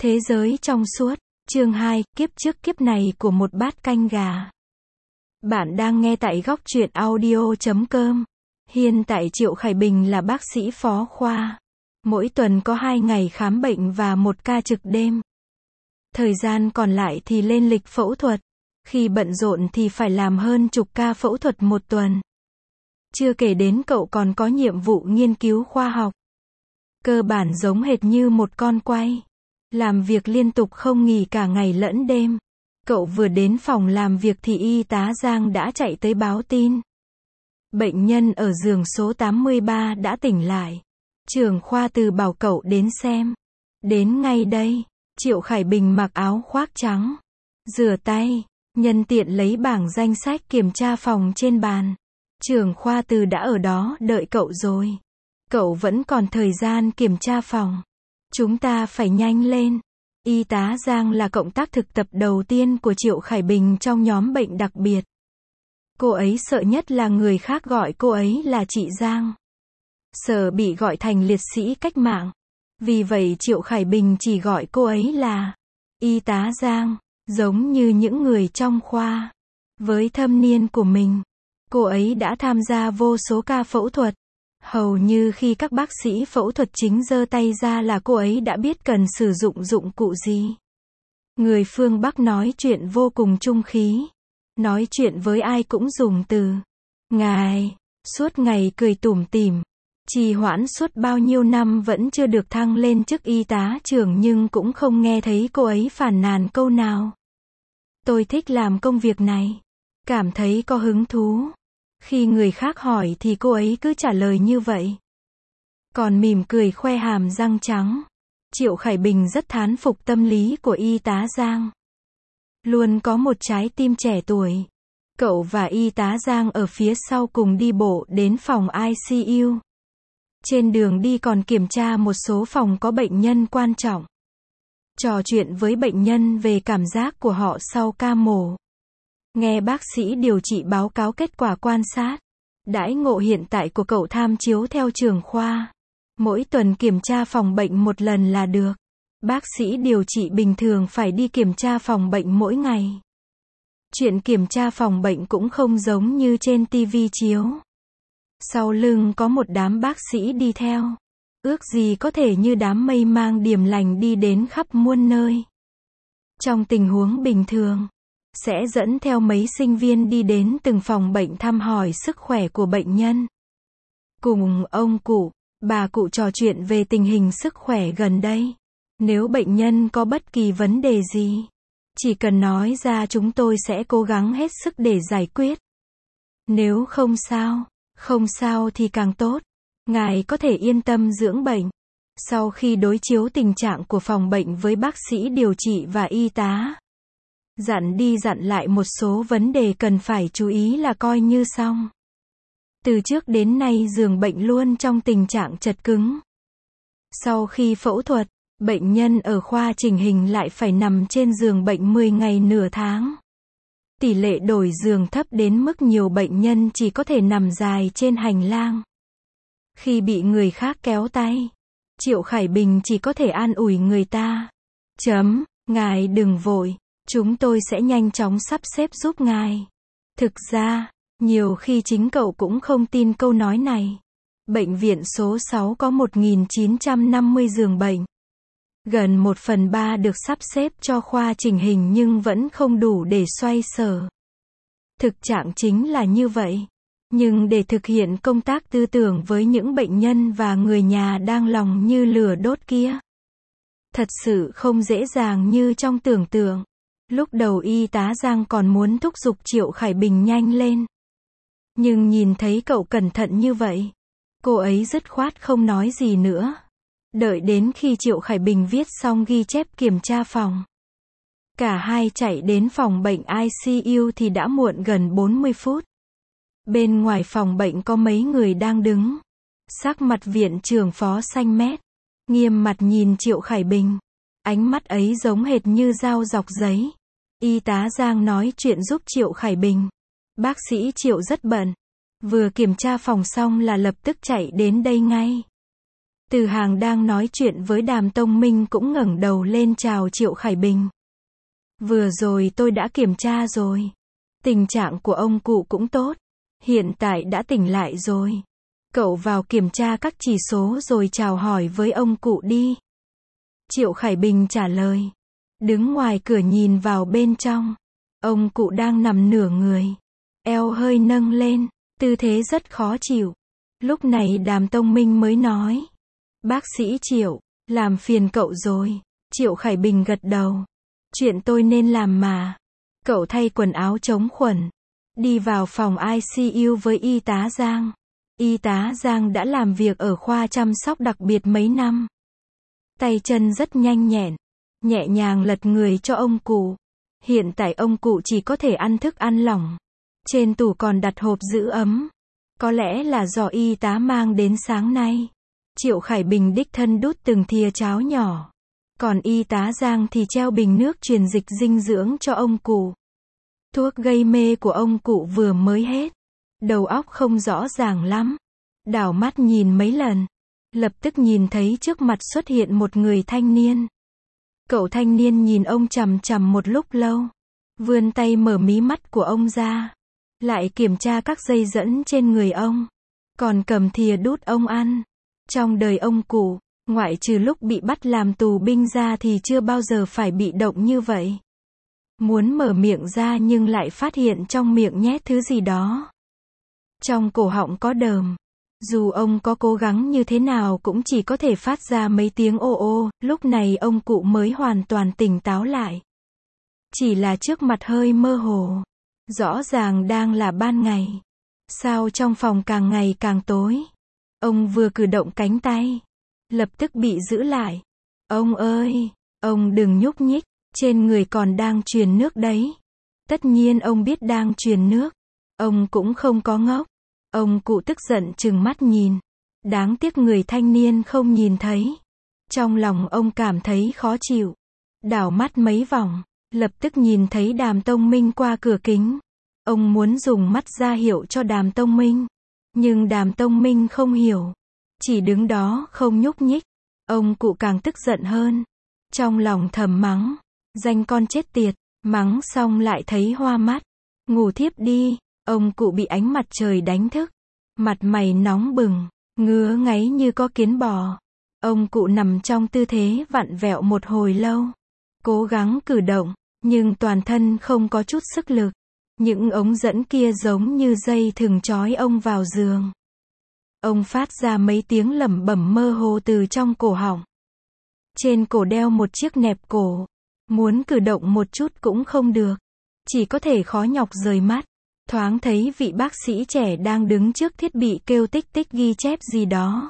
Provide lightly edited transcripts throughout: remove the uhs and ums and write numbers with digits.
Thế giới trong suốt, chương 2, kiếp trước kiếp này của một bát canh gà. Bạn đang nghe tại góc truyện audio.com. Hiện tại Triệu Khải Bình là bác sĩ phó khoa. Mỗi tuần có 2 ngày khám bệnh và 1 ca trực đêm. Thời gian còn lại thì lên lịch phẫu thuật. Khi bận rộn thì phải làm hơn chục ca phẫu thuật một tuần. Chưa kể đến cậu còn có nhiệm vụ nghiên cứu khoa học. Cơ bản giống hệt như một con quay. Làm việc liên tục không nghỉ cả ngày lẫn đêm. Cậu vừa đến phòng làm việc thì y tá Giang đã chạy tới báo tin. Bệnh nhân ở giường số 83 đã tỉnh lại. Trưởng khoa Từ bảo cậu đến xem. Đến ngay đây. Triệu Khải Bình mặc áo khoác trắng. Rửa tay. Nhân tiện lấy bảng danh sách kiểm tra phòng trên bàn. Trưởng khoa Từ đã ở đó đợi cậu rồi. Cậu vẫn còn thời gian kiểm tra phòng. Chúng ta phải nhanh lên. Y tá Giang là cộng tác thực tập đầu tiên của Triệu Khải Bình trong nhóm bệnh đặc biệt. Cô ấy sợ nhất là người khác gọi cô ấy là chị Giang. Sợ bị gọi thành liệt sĩ cách mạng. Vì vậy Triệu Khải Bình chỉ gọi cô ấy là Y tá Giang, giống như những người trong khoa. Với thâm niên của mình, cô ấy đã tham gia vô số ca phẫu thuật. Hầu như khi các bác sĩ phẫu thuật chính giơ tay ra là cô ấy đã biết cần sử dụng dụng cụ gì. Người phương Bắc nói chuyện vô cùng trung khí. Nói chuyện với ai cũng dùng từ ngài. Suốt ngày cười tủm tỉm. Trì hoãn suốt bao nhiêu năm vẫn chưa được thăng lên chức y tá trưởng nhưng cũng không nghe thấy cô ấy phàn nàn câu nào. Tôi thích làm công việc này. Cảm thấy có hứng thú. Khi người khác hỏi thì cô ấy cứ trả lời như vậy. Còn mỉm cười khoe hàm răng trắng. Triệu Khải Bình rất thán phục tâm lý của y tá Giang. Luôn có một trái tim trẻ tuổi. Cậu và y tá Giang ở phía sau cùng đi bộ đến phòng ICU. Trên đường đi còn kiểm tra một số phòng có bệnh nhân quan trọng. Trò chuyện với bệnh nhân về cảm giác của họ sau ca mổ. Nghe bác sĩ điều trị báo cáo kết quả quan sát. Đãi ngộ hiện tại của cậu tham chiếu theo trưởng khoa. Mỗi tuần kiểm tra phòng bệnh một lần là được. Bác sĩ điều trị bình thường phải đi kiểm tra phòng bệnh mỗi ngày. Chuyện kiểm tra phòng bệnh cũng không giống như trên TV chiếu. Sau lưng có một đám bác sĩ đi theo. Ước gì có thể như đám mây mang điềm lành đi đến khắp muôn nơi. Trong tình huống bình thường, sẽ dẫn theo mấy sinh viên đi đến từng phòng bệnh thăm hỏi sức khỏe của bệnh nhân. Cùng ông cụ, bà cụ trò chuyện về tình hình sức khỏe gần đây. Nếu bệnh nhân có bất kỳ vấn đề gì, chỉ cần nói ra chúng tôi sẽ cố gắng hết sức để giải quyết. Nếu không sao thì càng tốt. Ngài có thể yên tâm dưỡng bệnh. Sau khi đối chiếu tình trạng của phòng bệnh với bác sĩ điều trị và y tá, dặn đi dặn lại một số vấn đề cần phải chú ý là coi như xong. Từ trước đến nay giường bệnh luôn trong tình trạng chật cứng. Sau khi phẫu thuật, bệnh nhân ở khoa chỉnh hình lại phải nằm trên giường bệnh 10 ngày nửa tháng. Tỷ lệ đổi giường thấp đến mức nhiều bệnh nhân chỉ có thể nằm dài trên hành lang. Khi bị người khác kéo tay, Triệu Khải Bình chỉ có thể an ủi người ta. Ngài đừng vội, chúng tôi sẽ nhanh chóng sắp xếp giúp ngài. Thực ra, nhiều khi chính cậu cũng không tin câu nói này. Bệnh viện số 6 có 1950 giường bệnh. Gần 1/3 được sắp xếp cho khoa chỉnh hình nhưng vẫn không đủ để xoay sở. Thực trạng chính là như vậy. Nhưng để thực hiện công tác tư tưởng với những bệnh nhân và người nhà đang lòng như lửa đốt kia, thật sự không dễ dàng như trong tưởng tượng. Lúc đầu y tá Giang còn muốn thúc giục Triệu Khải Bình nhanh lên. Nhưng nhìn thấy cậu cẩn thận như vậy, cô ấy dứt khoát không nói gì nữa. Đợi đến khi Triệu Khải Bình viết xong ghi chép kiểm tra phòng. Cả hai chạy đến phòng bệnh ICU thì đã muộn gần 40 phút. Bên ngoài phòng bệnh có mấy người đang đứng. Sắc mặt viện trưởng phó xanh mét. Nghiêm mặt nhìn Triệu Khải Bình. Ánh mắt ấy giống hệt như dao dọc giấy. Y tá Giang nói chuyện giúp Triệu Khải Bình. Bác sĩ Triệu rất bận. Vừa kiểm tra phòng xong là lập tức chạy đến đây ngay. Từ Hàng đang nói chuyện với Đàm Tông Minh cũng ngẩng đầu lên chào Triệu Khải Bình. Vừa rồi tôi đã kiểm tra rồi. Tình trạng của ông cụ cũng tốt. Hiện tại đã tỉnh lại rồi. Cậu vào kiểm tra các chỉ số rồi chào hỏi với ông cụ đi. Triệu Khải Bình trả lời. Đứng ngoài cửa nhìn vào bên trong. Ông cụ đang nằm nửa người. Eo hơi nâng lên. Tư thế rất khó chịu. Lúc này Đàm Tông Minh mới nói. Bác sĩ Triệu, làm phiền cậu rồi. Triệu Khải Bình gật đầu. Chuyện tôi nên làm mà. Cậu thay quần áo chống khuẩn. Đi vào phòng ICU với y tá Giang. Y tá Giang đã làm việc ở khoa chăm sóc đặc biệt mấy năm. Tay chân rất nhanh nhẹn. Nhẹ nhàng lật người cho ông cụ. Hiện tại ông cụ chỉ có thể ăn thức ăn lỏng. Trên tủ còn đặt hộp giữ ấm. Có lẽ là do y tá mang đến sáng nay. Triệu Khải Bình đích thân đút từng thìa cháo nhỏ. Còn y tá Giang thì treo bình nước truyền dịch dinh dưỡng cho ông cụ. Thuốc gây mê của ông cụ vừa mới hết. Đầu óc không rõ ràng lắm. Đảo mắt nhìn mấy lần. Lập tức nhìn thấy trước mặt xuất hiện một người thanh niên. Cậu thanh niên nhìn ông chằm chằm một lúc lâu. Vươn tay mở mí mắt của ông ra. Lại kiểm tra các dây dẫn trên người ông. Còn cầm thìa đút ông ăn. Trong đời ông cụ, ngoại trừ lúc bị bắt làm tù binh ra thì chưa bao giờ phải bị động như vậy. Muốn mở miệng ra nhưng lại phát hiện trong miệng nhét thứ gì đó. Trong cổ họng có đờm. Dù ông có cố gắng như thế nào cũng chỉ có thể phát ra mấy tiếng ô ô, lúc này ông cụ mới hoàn toàn tỉnh táo lại. Chỉ là trước mặt hơi mơ hồ. Rõ ràng đang là ban ngày. Sao trong phòng càng ngày càng tối. Ông vừa cử động cánh tay. Lập tức bị giữ lại. Ông ơi, ông đừng nhúc nhích, trên người còn đang truyền nước đấy. Tất nhiên ông biết đang truyền nước. Ông cũng không có ngốc. Ông cụ tức giận trừng mắt nhìn. Đáng tiếc người thanh niên không nhìn thấy. Trong lòng ông cảm thấy khó chịu. Đảo mắt mấy vòng, lập tức nhìn thấy Đàm Tông Minh qua cửa kính. Ông muốn dùng mắt ra hiệu cho Đàm Tông Minh. Nhưng Đàm Tông Minh không hiểu. Chỉ đứng đó không nhúc nhích. Ông cụ càng tức giận hơn. Trong lòng thầm mắng. Danh con chết tiệt. Mắng xong lại thấy hoa mắt. Ngủ thiếp đi. Ông cụ bị ánh mặt trời đánh thức. Mặt mày nóng bừng. Ngứa ngáy như có kiến bò. Ông cụ nằm trong tư thế vặn vẹo một hồi lâu. Cố gắng cử động. Nhưng toàn thân không có chút sức lực. Những ống dẫn kia giống như dây thừng trói ông vào giường. Ông phát ra mấy tiếng lẩm bẩm mơ hồ từ trong cổ họng. Trên cổ đeo một chiếc nẹp cổ. Muốn cử động một chút cũng không được. Chỉ có thể khó nhọc rời mắt. Thoáng thấy vị bác sĩ trẻ đang đứng trước thiết bị kêu tích tích ghi chép gì đó.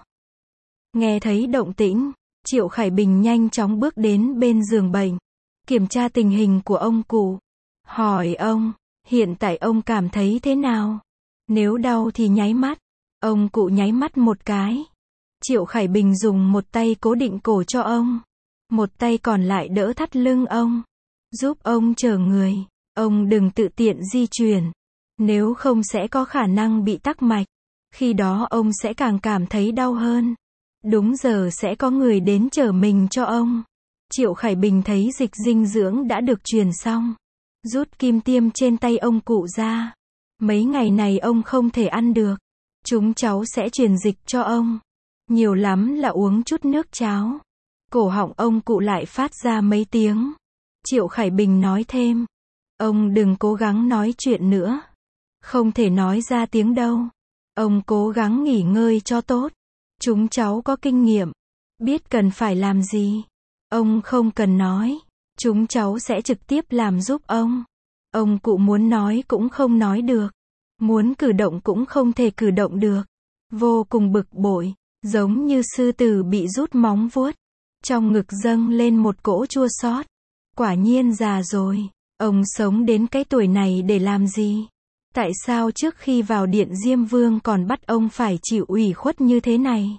Nghe thấy động tĩnh, Triệu Khải Bình nhanh chóng bước đến bên giường bệnh. Kiểm tra tình hình của ông cụ. Hỏi ông, hiện tại ông cảm thấy thế nào? Nếu đau thì nháy mắt. Ông cụ nháy mắt một cái. Triệu Khải Bình dùng một tay cố định cổ cho ông. Một tay còn lại đỡ thắt lưng ông. Giúp ông chở người. Ông đừng tự tiện di chuyển. Nếu không sẽ có khả năng bị tắc mạch. Khi đó ông sẽ càng cảm thấy đau hơn. Đúng giờ sẽ có người đến chở mình cho ông. Triệu Khải Bình thấy dịch dinh dưỡng đã được truyền xong. Rút kim tiêm trên tay ông cụ ra. Mấy ngày này ông không thể ăn được. Chúng cháu sẽ truyền dịch cho ông. Nhiều lắm là uống chút nước cháo. Cổ họng ông cụ lại phát ra mấy tiếng. Triệu Khải Bình nói thêm. Ông đừng cố gắng nói chuyện nữa. Không thể nói ra tiếng đâu. Ông cố gắng nghỉ ngơi cho tốt. Chúng cháu có kinh nghiệm. Biết cần phải làm gì. Ông không cần nói. Chúng cháu sẽ trực tiếp làm giúp ông. Ông cụ muốn nói cũng không nói được. Muốn cử động cũng không thể cử động được. Vô cùng bực bội. Giống như sư tử bị rút móng vuốt. Trong ngực dâng lên một cỗ chua xót. Quả nhiên già rồi. Ông sống đến cái tuổi này để làm gì? Tại sao trước khi vào điện Diêm Vương còn bắt ông phải chịu ủy khuất như thế này?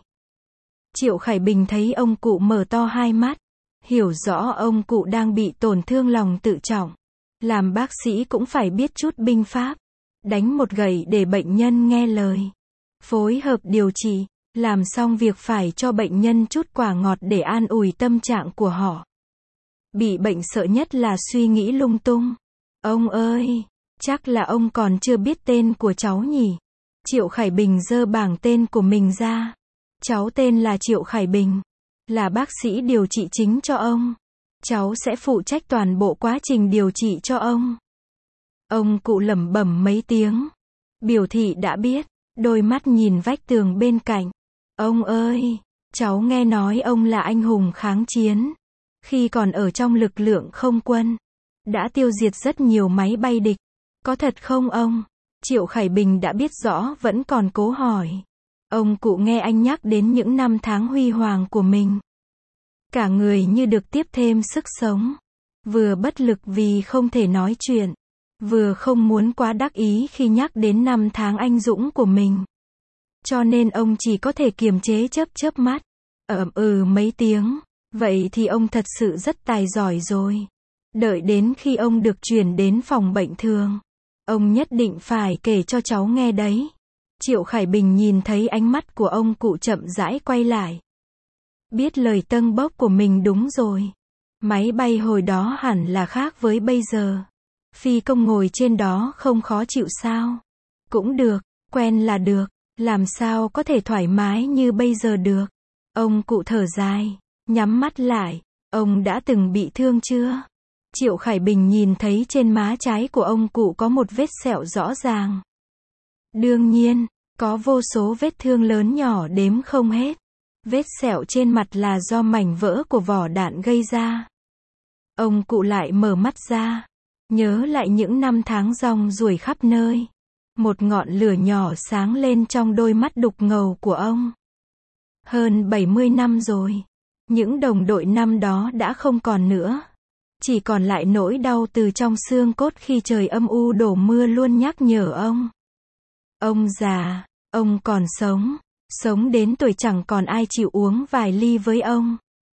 Triệu Khải Bình thấy ông cụ mở to hai mắt. Hiểu rõ ông cụ đang bị tổn thương lòng tự trọng. Làm bác sĩ cũng phải biết chút binh pháp. Đánh một gậy để bệnh nhân nghe lời. Phối hợp điều trị. Làm xong việc phải cho bệnh nhân chút quả ngọt để an ủi tâm trạng của họ. Bị bệnh sợ nhất là suy nghĩ lung tung. Ông ơi, chắc là ông còn chưa biết tên của cháu nhỉ? Triệu Khải Bình giơ bảng tên của mình ra. Cháu tên là Triệu Khải Bình, là bác sĩ điều trị chính cho ông. Cháu sẽ phụ trách toàn bộ quá trình điều trị cho ông. Ông cụ lẩm bẩm mấy tiếng, biểu thị đã biết, đôi mắt nhìn vách tường bên cạnh. Ông ơi, cháu nghe nói ông là anh hùng kháng chiến. Khi còn ở trong lực lượng không quân, đã tiêu diệt rất nhiều máy bay địch. Có thật không ông? Triệu Khải Bình đã biết rõ vẫn còn cố hỏi. Ông cụ nghe anh nhắc đến những năm tháng huy hoàng của mình. Cả người như được tiếp thêm sức sống. Vừa bất lực vì không thể nói chuyện, vừa không muốn quá đắc ý khi nhắc đến năm tháng anh dũng của mình. Cho nên ông chỉ có thể kiềm chế chớp mắt. Mấy tiếng. Vậy thì ông thật sự rất tài giỏi rồi. Đợi đến khi ông được chuyển đến phòng bệnh thường, ông nhất định phải kể cho cháu nghe đấy. Triệu Khải Bình nhìn thấy ánh mắt của ông cụ chậm rãi quay lại. Biết lời tâng bốc của mình đúng rồi. Máy bay hồi đó hẳn là khác với bây giờ. Phi công ngồi trên đó không khó chịu sao? Cũng được, quen là được. Làm sao có thể thoải mái như bây giờ được? Ông cụ thở dài, nhắm mắt lại. Ông đã từng bị thương chưa? Triệu Khải Bình nhìn thấy trên má trái của ông cụ có một vết sẹo rõ ràng. Đương nhiên, có vô số vết thương lớn nhỏ đếm không hết. Vết sẹo trên mặt là do mảnh vỡ của vỏ đạn gây ra. Ông cụ lại mở mắt ra, nhớ lại những năm tháng rong ruổi khắp nơi. Một ngọn lửa nhỏ sáng lên trong đôi mắt đục ngầu của ông. Hơn 70 năm rồi. Những đồng đội năm đó đã không còn nữa. Chỉ còn lại nỗi đau từ trong xương cốt khi trời âm u đổ mưa luôn nhắc nhở ông. Ông già, ông còn sống. Sống đến tuổi chẳng còn ai chịu uống vài ly với ông.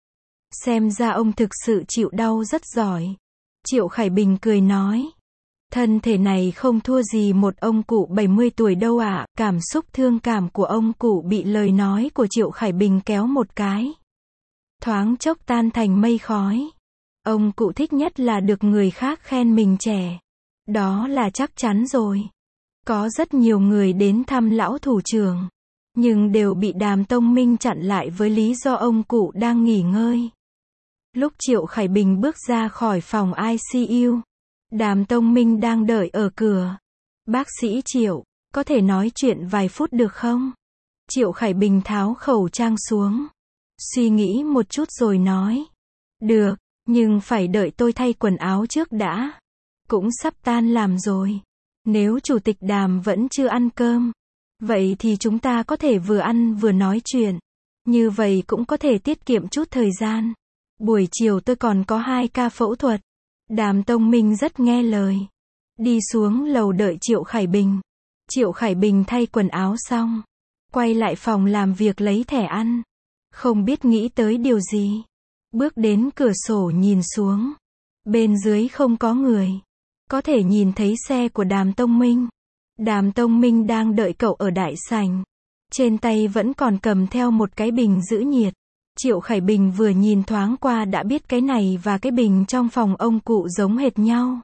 Xem ra ông thực sự chịu đau rất giỏi. Triệu Khải Bình cười nói. Thân thể này không thua gì một ông cụ 70 tuổi đâu ạ. Cảm xúc thương cảm của ông cụ bị lời nói của Triệu Khải Bình kéo một cái. Thoáng chốc tan thành mây khói. Ông cụ thích nhất là được người khác khen mình trẻ. Đó là chắc chắn rồi. Có rất nhiều người đến thăm lão thủ trưởng, nhưng đều bị Đàm Tông Minh chặn lại với lý do ông cụ đang nghỉ ngơi. Lúc Triệu Khải Bình bước ra khỏi phòng ICU, Đàm Tông Minh đang đợi ở cửa. Bác sĩ Triệu, có thể nói chuyện vài phút được không? Triệu Khải Bình tháo khẩu trang xuống. Suy nghĩ một chút rồi nói. Được, nhưng phải đợi tôi thay quần áo trước đã. Cũng sắp tan làm rồi. Nếu Chủ tịch Đàm vẫn chưa ăn cơm, vậy thì chúng ta có thể vừa ăn vừa nói chuyện. Như vậy cũng có thể tiết kiệm chút thời gian. Buổi chiều tôi còn có 2 ca phẫu thuật. Đàm Tông Minh rất nghe lời. Đi xuống lầu đợi Triệu Khải Bình. Triệu Khải Bình thay quần áo xong, quay lại phòng làm việc lấy thẻ ăn. Không biết nghĩ tới điều gì. Bước đến cửa sổ nhìn xuống. Bên dưới không có người. Có thể nhìn thấy xe của Đàm Tông Minh. Đàm Tông Minh đang đợi cậu ở đại sảnh. Trên tay vẫn còn cầm theo một cái bình giữ nhiệt. Triệu Khải Bình vừa nhìn thoáng qua đã biết cái này và cái bình trong phòng ông cụ giống hệt nhau.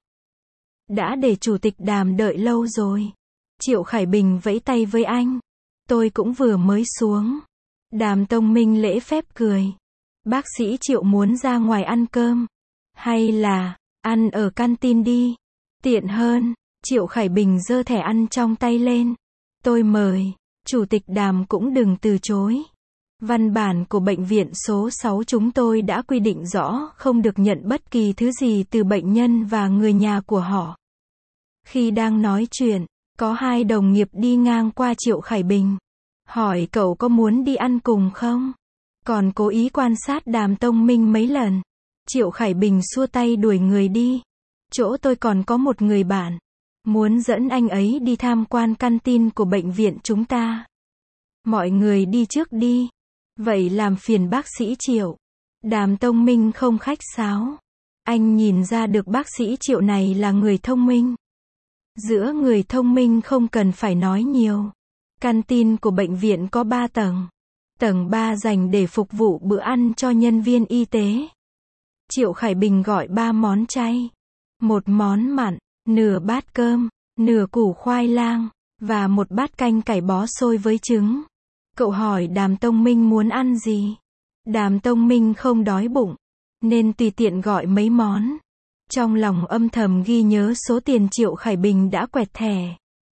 Đã để Chủ tịch Đàm đợi lâu rồi. Triệu Khải Bình vẫy tay với anh. Tôi cũng vừa mới xuống. Đàm Tông Minh lễ phép cười. Bác sĩ Triệu muốn ra ngoài ăn cơm. Hay là, ăn ở canteen đi. Tiện hơn. Triệu Khải Bình giơ thẻ ăn trong tay lên. Tôi mời. Chủ tịch Đàm cũng đừng từ chối. Văn bản của bệnh viện số 6 chúng tôi đã quy định rõ không được nhận bất kỳ thứ gì từ bệnh nhân và người nhà của họ. Khi đang nói chuyện, có 2 đồng nghiệp đi ngang qua Triệu Khải Bình. Hỏi cậu có muốn đi ăn cùng không? Còn cố ý quan sát Đàm Tông Minh mấy lần. Triệu Khải Bình xua tay đuổi người đi. Chỗ tôi còn có một người bạn. Muốn dẫn anh ấy đi tham quan canteen của bệnh viện chúng ta. Mọi người đi trước đi. Vậy làm phiền bác sĩ Triệu. Đàm Tông Minh không khách sáo. Anh nhìn ra được bác sĩ Triệu này là người thông minh. Giữa người thông minh không cần phải nói nhiều. Canteen của bệnh viện có 3 tầng. Tầng 3 dành để phục vụ bữa ăn cho nhân viên y tế. Triệu Khải Bình gọi 3 món chay, một món mặn, nửa bát cơm, nửa củ khoai lang, và một bát canh cải bó xôi với trứng. Cậu hỏi Đàm Tông Minh muốn ăn gì. Đàm Tông Minh không đói bụng, nên tùy tiện gọi mấy món. Trong lòng âm thầm ghi nhớ số tiền Triệu Khải Bình đã quẹt thẻ.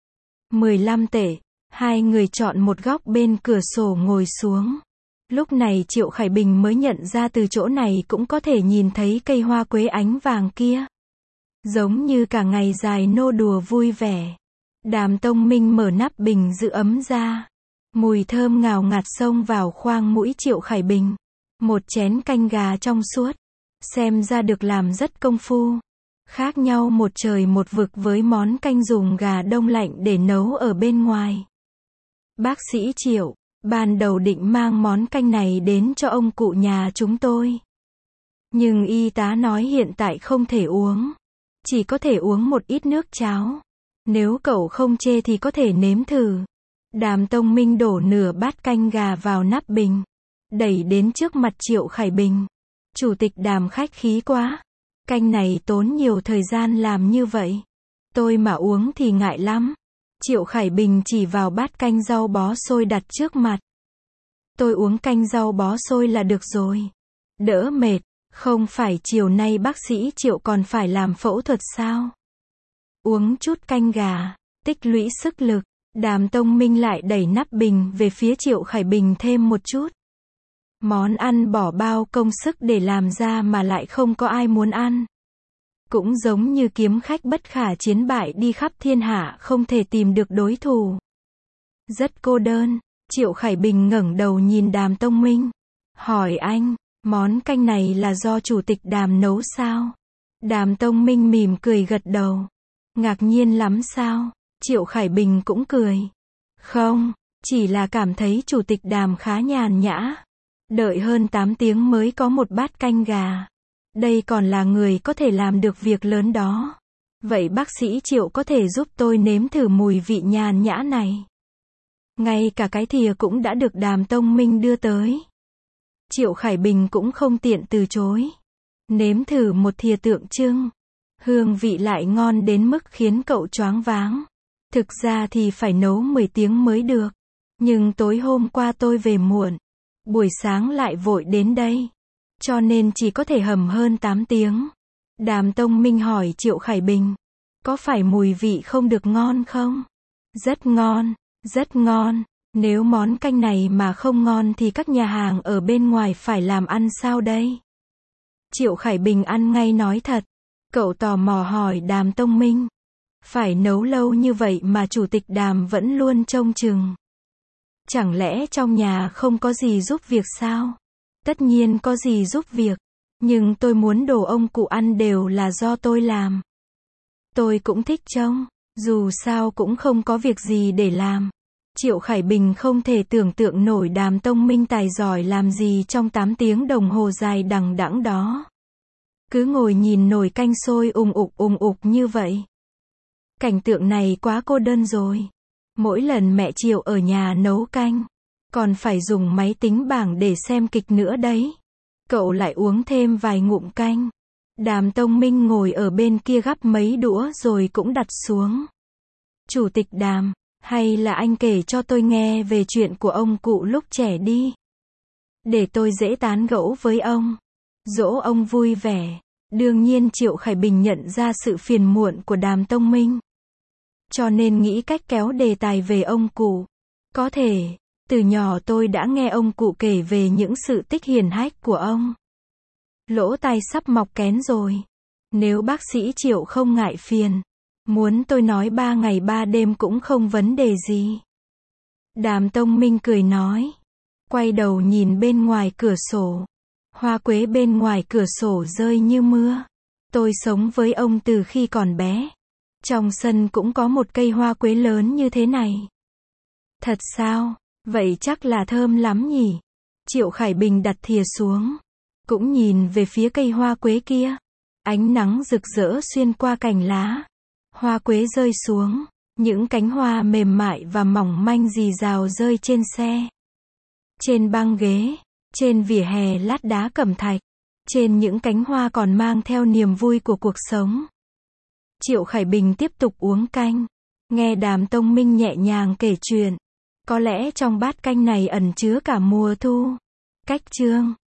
15 tệ. Hai người chọn một góc bên cửa sổ ngồi xuống. Lúc này Triệu Khải Bình mới nhận ra từ chỗ này cũng có thể nhìn thấy cây hoa quế ánh vàng kia. Giống như cả ngày dài nô đùa vui vẻ. Đàm Tông Minh mở nắp bình giữ ấm ra. Mùi thơm ngào ngạt xông vào khoang mũi Triệu Khải Bình. Một chén canh gà trong suốt. Xem ra được làm rất công phu. Khác nhau một trời một vực với món canh dùng gà đông lạnh để nấu ở bên ngoài. Bác sĩ Triệu, ban đầu định mang món canh này đến cho ông cụ nhà chúng tôi. Nhưng y tá nói hiện tại không thể uống. Chỉ có thể uống một ít nước cháo. Nếu cậu không chê thì có thể nếm thử. Đàm Tông Minh đổ nửa bát canh gà vào nắp bình. Đẩy đến trước mặt Triệu Khải Bình. Chủ tịch Đàm khách khí quá. Canh này tốn nhiều thời gian làm như vậy. Tôi mà uống thì ngại lắm. Triệu Khải Bình chỉ vào bát canh rau bó xôi đặt trước mặt. Tôi uống canh rau bó xôi là được rồi. Đỡ mệt, không phải chiều nay bác sĩ Triệu còn phải làm phẫu thuật sao? Uống chút canh gà, tích lũy sức lực. Đàm Tông Minh lại đẩy nắp bình về phía Triệu Khải Bình thêm một chút. Món ăn bỏ bao công sức để làm ra mà lại không có ai muốn ăn. Cũng giống như kiếm khách bất khả chiến bại đi khắp thiên hạ không thể tìm được đối thủ. Rất cô đơn. Triệu Khải Bình ngẩng đầu nhìn Đàm Tông Minh. Hỏi anh, món canh này là do chủ tịch Đàm nấu sao? Đàm Tông Minh mỉm cười gật đầu. Ngạc nhiên lắm sao? Triệu Khải Bình cũng cười. Không, chỉ là cảm thấy chủ tịch Đàm khá nhàn nhã. Đợi hơn 8 tiếng mới có một bát canh gà. Đây còn là người có thể làm được việc lớn đó. Vậy bác sĩ Triệu có thể giúp tôi nếm thử mùi vị nhàn nhã này. Ngay cả cái thìa cũng đã được Đàm Tông Minh đưa tới. Triệu Khải Bình cũng không tiện từ chối. Nếm thử một thìa tượng trưng. Hương vị lại ngon đến mức khiến cậu choáng váng. Thực ra thì phải nấu 10 tiếng mới được. Nhưng tối hôm qua tôi về muộn. Buổi sáng lại vội đến đây. Cho nên chỉ có thể hầm hơn 8 tiếng. Đàm Tông Minh hỏi Triệu Khải Bình. Có phải mùi vị không được ngon không? Rất ngon, rất ngon. Nếu món canh này mà không ngon thì các nhà hàng ở bên ngoài phải làm ăn sao đây? Triệu Khải Bình ăn ngay nói thật. Cậu tò mò hỏi Đàm Tông Minh. Phải nấu lâu như vậy mà chủ tịch Đàm vẫn luôn trông chừng. Chẳng lẽ trong nhà không có gì giúp việc sao? Tất nhiên có gì giúp việc. Nhưng tôi muốn đồ ông cụ ăn đều là do tôi làm. Tôi cũng thích trông. Dù sao cũng không có việc gì để làm. Triệu Khải Bình không thể tưởng tượng nổi Đàm Tông Minh tài giỏi làm gì trong 8 tiếng đồng hồ dài đằng đẵng đó. Cứ ngồi nhìn nồi canh sôi ùng ục như vậy. Cảnh tượng này quá cô đơn rồi. Mỗi lần mẹ Triệu ở nhà nấu canh, còn phải dùng máy tính bảng để xem kịch nữa đấy. Cậu lại uống thêm vài ngụm canh. Đàm Tông Minh ngồi ở bên kia gắp mấy đũa rồi cũng đặt xuống. Chủ tịch Đàm, hay là anh kể cho tôi nghe về chuyện của ông cụ lúc trẻ đi. Để tôi dễ tán gẫu với ông. Dỗ ông vui vẻ. Đương nhiên Triệu Khải Bình nhận ra sự phiền muộn của Đàm Tông Minh. Cho nên nghĩ cách kéo đề tài về ông cụ. Có thể, từ nhỏ tôi đã nghe ông cụ kể về những sự tích hiển hách của ông. Lỗ tai sắp mọc kén rồi. Nếu bác sĩ Triệu không ngại phiền, muốn tôi nói 3 ngày 3 đêm cũng không vấn đề gì. Đàm Tông Minh cười nói. Quay đầu nhìn bên ngoài cửa sổ. Hoa quế bên ngoài cửa sổ rơi như mưa. Tôi sống với ông từ khi còn bé. Trong sân cũng có một cây hoa quế lớn như thế này. Thật sao? Vậy chắc là thơm lắm nhỉ? Triệu Khải Bình đặt thìa xuống. Cũng nhìn về phía cây hoa quế kia. Ánh nắng rực rỡ xuyên qua cành lá. Hoa quế rơi xuống. Những cánh hoa mềm mại và mỏng manh rì rào rơi trên xe. trên băng ghế, trên vỉa hè lát đá cẩm thạch, trên những cánh hoa còn mang theo niềm vui của cuộc sống. Triệu Khải Bình tiếp tục uống canh, nghe Đàm Tông Minh nhẹ nhàng kể chuyện. Có lẽ trong bát canh này ẩn chứa cả mùa thu. Cách chương